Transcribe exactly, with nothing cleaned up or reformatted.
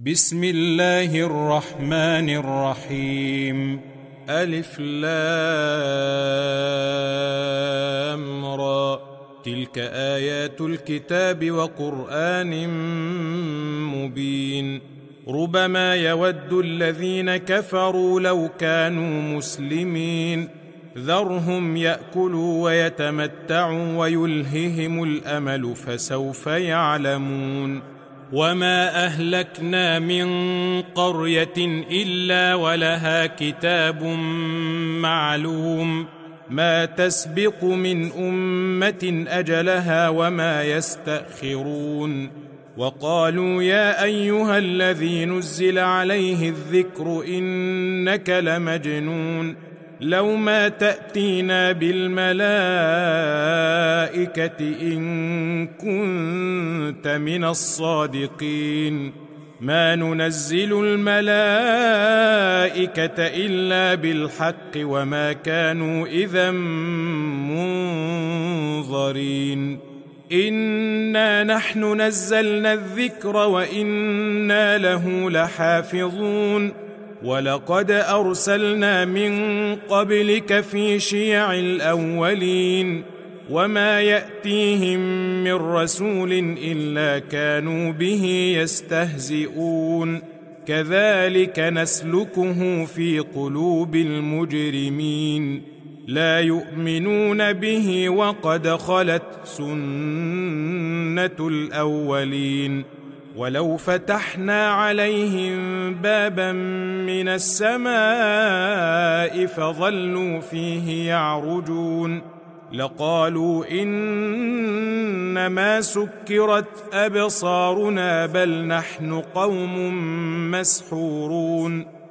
بسم الله الرحمن الرحيم. ألف لام را، تلك آيات الكتاب وقرآن مبين. ربما يود الذين كفروا لو كانوا مسلمين، ذرهم يأكلوا ويتمتعوا ويلههم الأمل فسوف يعلمون. وما أهلكنا من قرية إلا ولها كتاب معلوم، ما تسبق من أمة أجلها وما يستأخرون. وقالوا يا أيها الذي نزل عليه الذكر إنك لمجنون، لو ما تأتينا بالملائكة إن كنت من الصادقين. ما ننزل الملائكة إلا بالحق وما كانوا إذا منظرين. إنا نحن نزلنا الذكر وإنا له لحافظون. ولقد أرسلنا من قبلك في شيع الأولين، وما يأتيهم من رسول إلا كانوا به يستهزئون. كذلك نسلكه في قلوب المجرمين، لا يؤمنون به وقد خلت سنة الأولين. ولو فتحنا عليهم بابا من السماء فظلوا فيه يعرجون لقالوا إنما سكرت أبصارنا بل نحن قوم مسحورون.